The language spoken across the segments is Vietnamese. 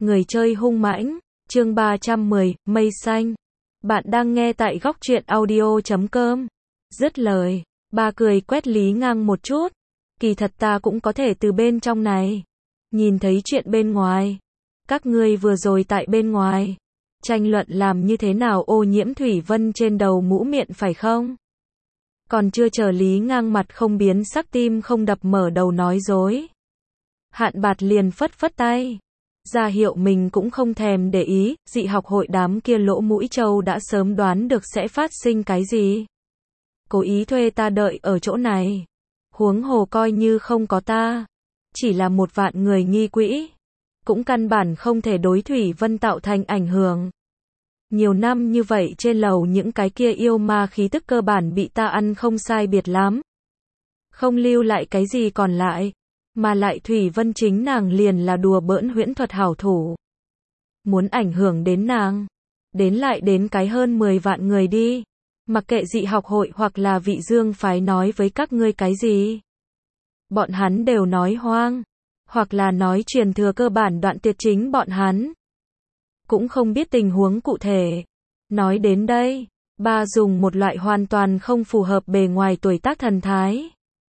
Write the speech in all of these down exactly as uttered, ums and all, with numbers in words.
Người chơi hung mãnh, chương ba trăm mười, mây xanh. Bạn đang nghe tại góc truyện audio chấm com. Dứt lời, ba cười quét Lý Ngang một chút. Kỳ thật ta cũng có thể từ bên trong này. Nhìn thấy chuyện bên ngoài. Các ngươi vừa rồi tại bên ngoài. Tranh luận làm như thế nào ô nhiễm thủy vân trên đầu mũ miệng phải không? Còn chưa chờ Lý Ngang mặt không biến sắc tim không đập mở đầu nói dối. Hạn Bạt liền phất phất tay. Ra hiệu mình cũng không thèm để ý, dị học hội đám kia lỗ mũi trâu đã sớm đoán được sẽ phát sinh cái gì. Cố ý thuê ta đợi ở chỗ này. Huống hồ coi như không có ta. Chỉ là một vạn người nghi quỹ. Cũng căn bản không thể đối Thủy Vân tạo thành ảnh hưởng. Nhiều năm như vậy trên lầu những cái kia yêu ma khí tức cơ bản bị ta ăn không sai biệt lắm. Không lưu lại cái gì còn lại. Mà lại Thủy Vân chính nàng liền là đùa bỡn huyễn thuật hảo thủ. Muốn ảnh hưởng đến nàng. Đến lại đến cái hơn mười vạn người đi. Mặc kệ dị học hội hoặc là vị dương phái nói với các ngươi cái gì. Bọn hắn đều nói hoang. Hoặc là nói truyền thừa cơ bản đoạn tuyệt chính bọn hắn. Cũng không biết tình huống cụ thể. Nói đến đây, ba dùng một loại hoàn toàn không phù hợp bề ngoài tuổi tác thần thái.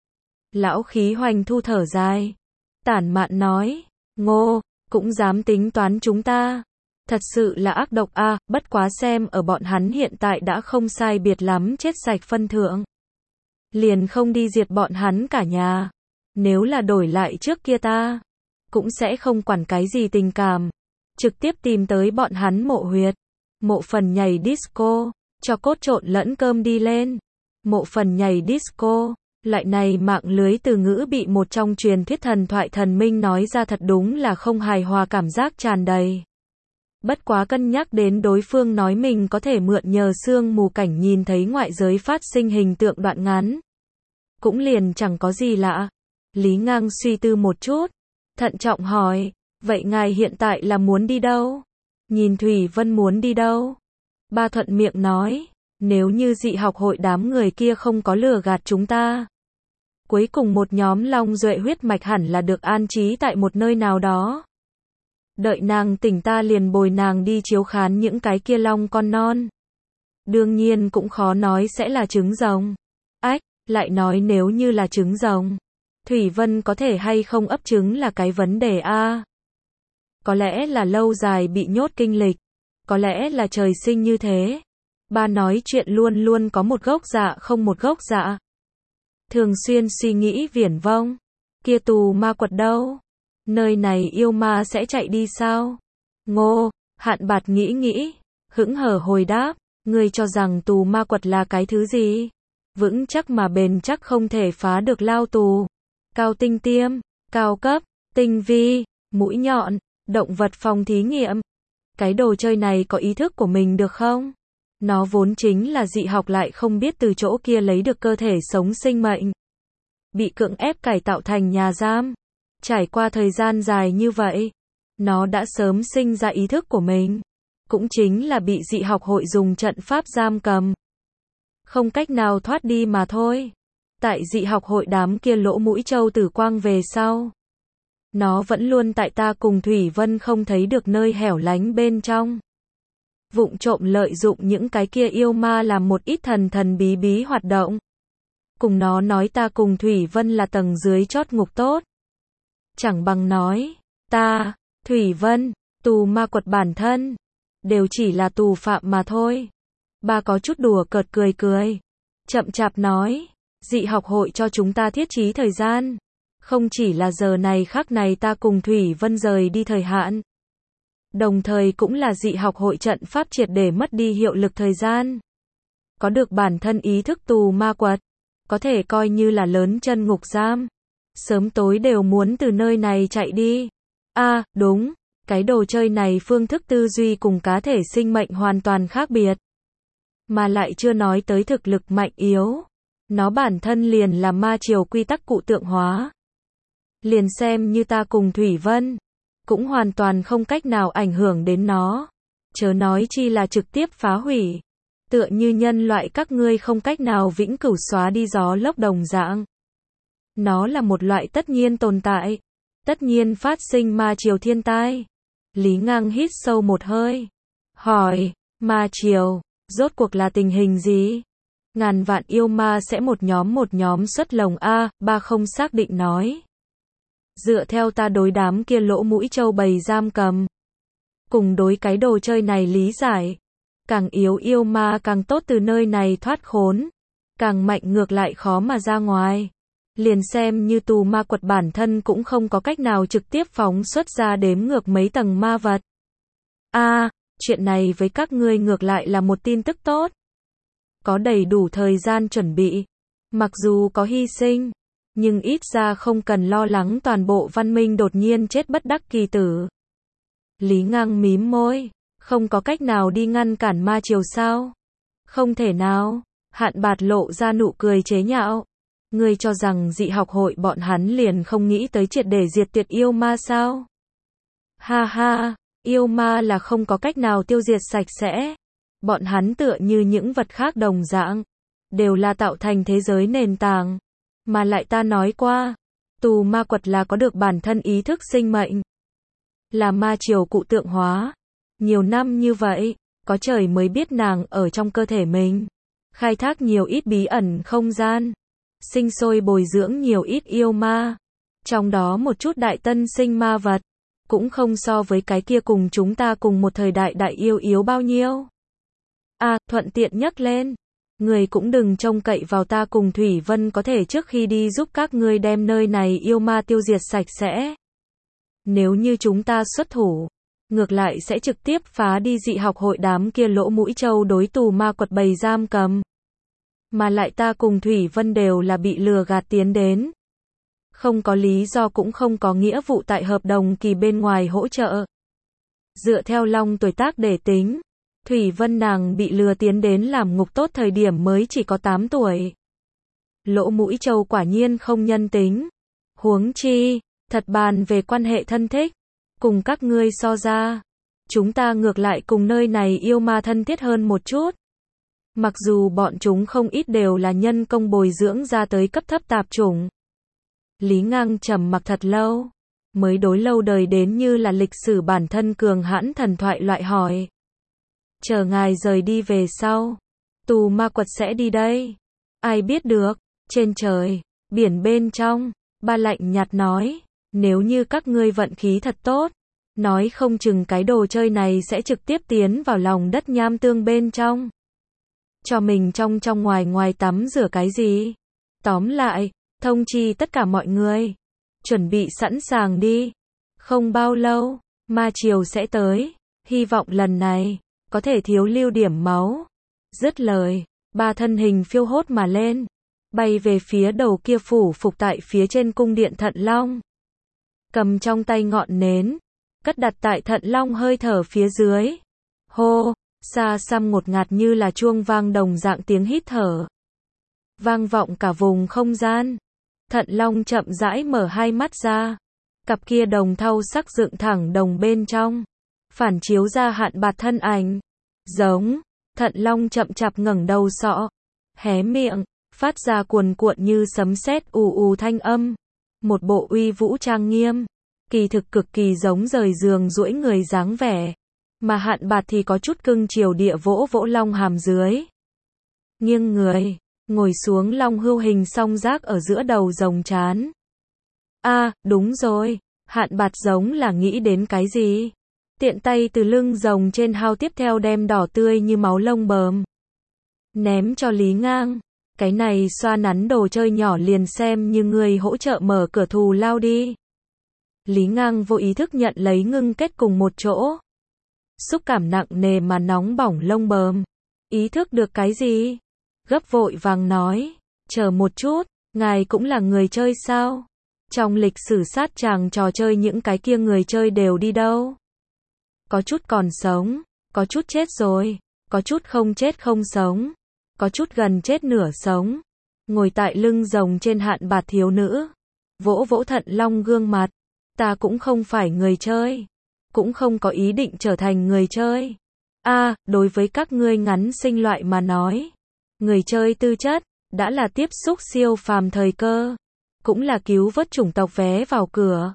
Lão khí hoành thu thở dài. Tản mạn nói, Ngô, cũng dám tính toán chúng ta. Thật sự là ác độc a, à, bất quá xem ở bọn hắn hiện tại đã không sai biệt lắm chết sạch phân thượng. Liền không đi diệt bọn hắn cả nhà. Nếu là đổi lại trước kia ta, cũng sẽ không quản cái gì tình cảm. Trực tiếp tìm tới bọn hắn mộ huyệt. Mộ phần nhảy disco, cho cốt trộn lẫn cơm đi lên. Mộ phần nhảy disco. Loại này mạng lưới từ ngữ bị một trong truyền thuyết thần thoại thần minh nói ra thật đúng là không hài hòa cảm giác tràn đầy. Bất quá cân nhắc đến đối phương nói mình có thể mượn nhờ sương mù cảnh nhìn thấy ngoại giới phát sinh hình tượng đoạn ngắn. Cũng liền chẳng có gì lạ. Lý Ngang suy tư một chút. Thận trọng hỏi, vậy ngài hiện tại là muốn đi đâu? Nhìn Thủy Vân muốn đi đâu? Ba thuận miệng nói, nếu như dị học hội đám người kia không có lừa gạt chúng ta. Cuối cùng một nhóm long duệ huyết mạch hẳn là được an trí tại một nơi nào đó. Đợi nàng tỉnh ta liền bồi nàng đi chiếu khán những cái kia long con non. Đương nhiên cũng khó nói sẽ là trứng rồng. Ách, lại nói nếu như là trứng rồng. Thủy Vân có thể hay không ấp trứng là cái vấn đề a. Có lẽ là lâu dài bị nhốt kinh lịch. Có lẽ là trời sinh như thế. Ba nói chuyện luôn luôn có một gốc dạ không một gốc dạ. Thường xuyên suy nghĩ viển vông. Kia tù ma quật đâu? Nơi này yêu ma sẽ chạy đi sao? Ngô, Hạn Bạt nghĩ nghĩ. Hững hờ hồi đáp. Ngươi cho rằng tù ma quật là cái thứ gì? Vững chắc mà bền chắc không thể phá được lao tù. Cao tinh tiêm, cao cấp, tinh vi, mũi nhọn, động vật phòng thí nghiệm. Cái đồ chơi này có ý thức của mình được không? Nó vốn chính là dị học lại không biết từ chỗ kia lấy được cơ thể sống sinh mệnh. Bị cưỡng ép cải tạo thành nhà giam. Trải qua thời gian dài như vậy, nó đã sớm sinh ra ý thức của mình. Cũng chính là bị dị học hội dùng trận pháp giam cầm. Không cách nào thoát đi mà thôi. Tại dị học hội đám kia lỗ mũi trâu tử quang về sau. Nó vẫn luôn tại ta cùng Thủy Vân không thấy được nơi hẻo lánh bên trong. Vụng trộm lợi dụng những cái kia yêu ma làm một ít thần thần bí bí hoạt động. Cùng nó nói ta cùng Thủy Vân là tầng dưới chót ngục tốt. Chẳng bằng nói, ta, Thủy Vân, tù ma quật bản thân, đều chỉ là tù phạm mà thôi. Ba có chút đùa cợt cười cười. Chậm chạp nói, dị học hội cho chúng ta thiết trí thời gian. Không chỉ là giờ này khắc này ta cùng Thủy Vân rời đi thời hạn. Đồng thời cũng là dị học hội trận pháp triệt để mất đi hiệu lực thời gian. Có được bản thân ý thức tù ma quật. Có thể coi như là lớn chân ngục giam. Sớm tối đều muốn từ nơi này chạy đi. A, à, đúng. Cái đồ chơi này phương thức tư duy cùng cá thể sinh mệnh hoàn toàn khác biệt. Mà lại chưa nói tới thực lực mạnh yếu. Nó bản thân liền là ma triều quy tắc cụ tượng hóa. Liền xem như ta cùng Thủy Vân. Cũng hoàn toàn không cách nào ảnh hưởng đến nó. Chớ nói chi là trực tiếp phá hủy. Tựa như nhân loại các ngươi không cách nào vĩnh cửu xóa đi gió lốc đồng dạng. Nó là một loại tất nhiên tồn tại. Tất nhiên phát sinh ma triều thiên tai. Lý Ngang hít sâu một hơi. Hỏi, ma triều, rốt cuộc là tình hình gì? Ngàn vạn yêu ma sẽ một nhóm một nhóm xuất lồng a, ba không xác định nói. Dựa theo ta đối đám kia lỗ mũi trâu bầy giam cầm. Cùng đối cái đồ chơi này lý giải. Càng yếu yêu ma càng tốt từ nơi này thoát khốn. Càng mạnh ngược lại khó mà ra ngoài. Liền xem như tù ma quật bản thân cũng không có cách nào trực tiếp phóng xuất ra đếm ngược mấy tầng ma vật. A, chuyện này với các ngươi ngược lại là một tin tức tốt. Có đầy đủ thời gian chuẩn bị. Mặc dù có hy sinh, nhưng ít ra không cần lo lắng toàn bộ văn minh đột nhiên chết bất đắc kỳ tử. Lý Ngang mím môi, không có cách nào đi ngăn cản ma triều sao? Không thể nào. Hạn Bạt lộ ra nụ cười chế nhạo. Ngươi cho rằng dị học hội bọn hắn liền không nghĩ tới triệt để diệt tuyệt yêu ma sao? Ha ha, yêu ma là không có cách nào tiêu diệt sạch sẽ. Bọn hắn tựa như những vật khác đồng dạng, đều là tạo thành thế giới nền tảng. Mà lại ta nói qua, tù ma quật là có được bản thân ý thức sinh mệnh. Là ma triều cụ tượng hóa. Nhiều năm như vậy, có trời mới biết nàng ở trong cơ thể mình. Khai thác nhiều ít bí ẩn không gian. Sinh sôi bồi dưỡng nhiều ít yêu ma. Trong đó một chút đại tân sinh ma vật. Cũng không so với cái kia cùng chúng ta cùng một thời đại đại yêu yếu bao nhiêu. À, thuận tiện nhắc lên. Người cũng đừng trông cậy vào ta cùng Thủy Vân có thể trước khi đi giúp các ngươi đem nơi này yêu ma tiêu diệt sạch sẽ. Nếu như chúng ta xuất thủ, ngược lại sẽ trực tiếp phá đi dị học hội đám kia lỗ mũi trâu đối tù ma quật bầy giam cầm. Mà lại ta cùng Thủy Vân đều là bị lừa gạt tiến đến. Không có lý do cũng không có nghĩa vụ tại hợp đồng kỳ bên ngoài hỗ trợ. Dựa theo Long tuổi tác để tính, Thủy Vân nàng bị lừa tiến đến làm ngục tốt thời điểm mới chỉ có tám tuổi. Lỗ mũi trâu quả nhiên không nhân tính. Huống chi, thật bàn về quan hệ thân thích, cùng các ngươi so ra, chúng ta ngược lại cùng nơi này yêu ma thân thiết hơn một chút. Mặc dù bọn chúng không ít đều là nhân công bồi dưỡng ra tới cấp thấp tạp chủng. Lý Ngang trầm mặc thật lâu, mới đối lâu đời đến như là lịch sử bản thân cường hãn thần thoại loại hỏi. Chờ ngài rời đi về sau, tù ma quật sẽ đi đây. Ai biết được, trên trời, biển bên trong, ba lạnh nhạt nói, nếu như các ngươi vận khí thật tốt, nói không chừng cái đồ chơi này sẽ trực tiếp tiến vào lòng đất nham tương bên trong. Cho mình trong trong ngoài ngoài tắm rửa cái gì? Tóm lại, thông chi tất cả mọi người. Chuẩn bị sẵn sàng đi. Không bao lâu, ma triều sẽ tới. Hy vọng lần này, có thể thiếu lưu điểm máu. Dứt lời, ba thân hình phiêu hốt mà lên. Bay về phía đầu kia phủ phục tại phía trên cung điện Thận Long. Cầm trong tay ngọn nến. Cất đặt tại Thận Long hơi thở phía dưới. Hô! Xa xăm ngột ngạt như là chuông vang đồng dạng tiếng hít thở. Vang vọng cả vùng không gian. Thận Long chậm rãi mở hai mắt ra. Cặp kia đồng thau sắc dựng thẳng đồng bên trong. Phản chiếu ra Hạn Bạt thân ảnh. Giống. Thận Long chậm chạp ngẩng đầu sọ. Hé miệng. Phát ra cuồn cuộn như sấm sét ù ù thanh âm. Một bộ uy vũ trang nghiêm. Kỳ thực cực kỳ giống rời giường duỗi người dáng vẻ. Mà Hạn Bạt thì có chút cưng chiều địa vỗ vỗ long hàm dưới. Nghiêng người, ngồi xuống long hưu hình song giác ở giữa đầu rồng trán. A, à, đúng rồi, Hạn Bạt giống là nghĩ đến cái gì? Tiện tay từ lưng rồng trên hao tiếp theo đem đỏ tươi như máu lông bờm. Ném cho Lý Ngang. Cái này xoa nắn đồ chơi nhỏ liền xem như người hỗ trợ mở cửa thù lao đi. Lý Ngang vô ý thức nhận lấy ngưng kết cùng một chỗ. Xúc cảm nặng nề mà nóng bỏng lông bờm. Ý thức được cái gì? Gấp vội vàng nói. Chờ một chút, ngài cũng là người chơi sao? Trong lịch sử sát tràng trò chơi những cái kia người chơi đều đi đâu? Có chút còn sống, có chút chết rồi, có chút không chết không sống, có chút gần chết nửa sống. Ngồi tại lưng rồng trên Hạn Bạt thiếu nữ. Vỗ vỗ Thận Long gương mặt. Ta cũng không phải người chơi. Cũng không có ý định trở thành người chơi. A, à, đối với các ngươi ngắn sinh loại mà nói, người chơi tư chất đã là tiếp xúc siêu phàm thời cơ, cũng là cứu vớt chủng tộc vé vào cửa.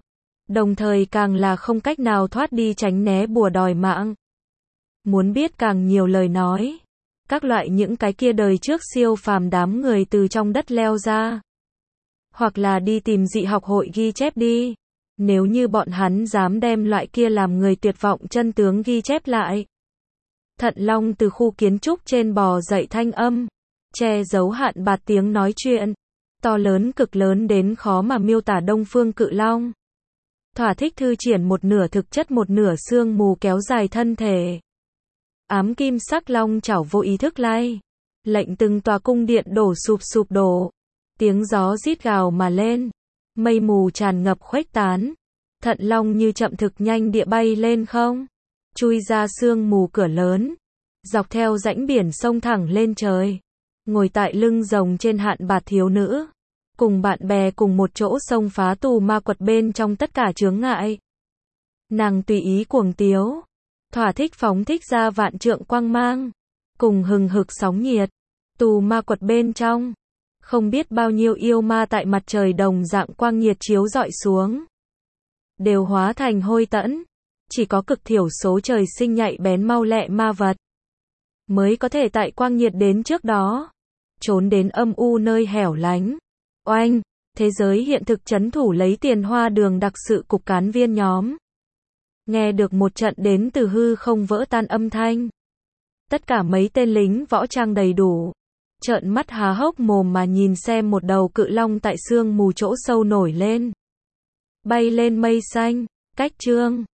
Đồng thời càng là không cách nào thoát đi tránh né bùa đòi mạng. Muốn biết càng nhiều lời nói, các loại những cái kia đời trước siêu phàm đám người từ trong đất leo ra. Hoặc là đi tìm dị học hội ghi chép đi. Nếu như bọn hắn dám đem loại kia làm người tuyệt vọng chân tướng ghi chép lại. Thận Long từ khu kiến trúc trên bò dậy thanh âm, che giấu hạn bạt tiếng nói chuyện, to lớn cực lớn đến khó mà miêu tả Đông Phương Cự Long. Thỏa thích thư triển một nửa thực chất một nửa sương mù kéo dài thân thể. Ám kim sắc long chảo vô ý thức lay, lệnh từng tòa cung điện đổ sụp sụp đổ. Tiếng gió rít gào mà lên, mây mù tràn ngập khuếch tán. Thận Long như chậm thực nhanh địa bay lên không, chui ra sương mù cửa lớn, dọc theo rãnh biển sông thẳng lên trời. Ngồi tại lưng rồng trên hạn bạt thiếu nữ, cùng bạn bè cùng một chỗ xông phá tù ma quật bên trong tất cả chướng ngại. Nàng tùy ý cuồng tiếu, thỏa thích phóng thích ra vạn trượng quang mang, cùng hừng hực sóng nhiệt. Tù ma quật bên trong, không biết bao nhiêu yêu ma tại mặt trời đồng dạng quang nhiệt chiếu rọi xuống, đều hóa thành hôi tẫn. Chỉ có cực thiểu số trời sinh nhạy bén mau lẹ ma vật, mới có thể tại quang nhiệt đến trước đó, trốn đến âm u nơi hẻo lánh. Oanh, thế giới hiện thực trấn thủ lấy Tiền Hoa Đường đặc sự cục cán viên nhóm. Nghe được một trận đến từ hư không vỡ tan âm thanh. Tất cả mấy tên lính võ trang đầy đủ, trợn mắt há hốc mồm mà nhìn xem một đầu cự long tại sương mù chỗ sâu nổi lên. Bay lên mây xanh, cách chương.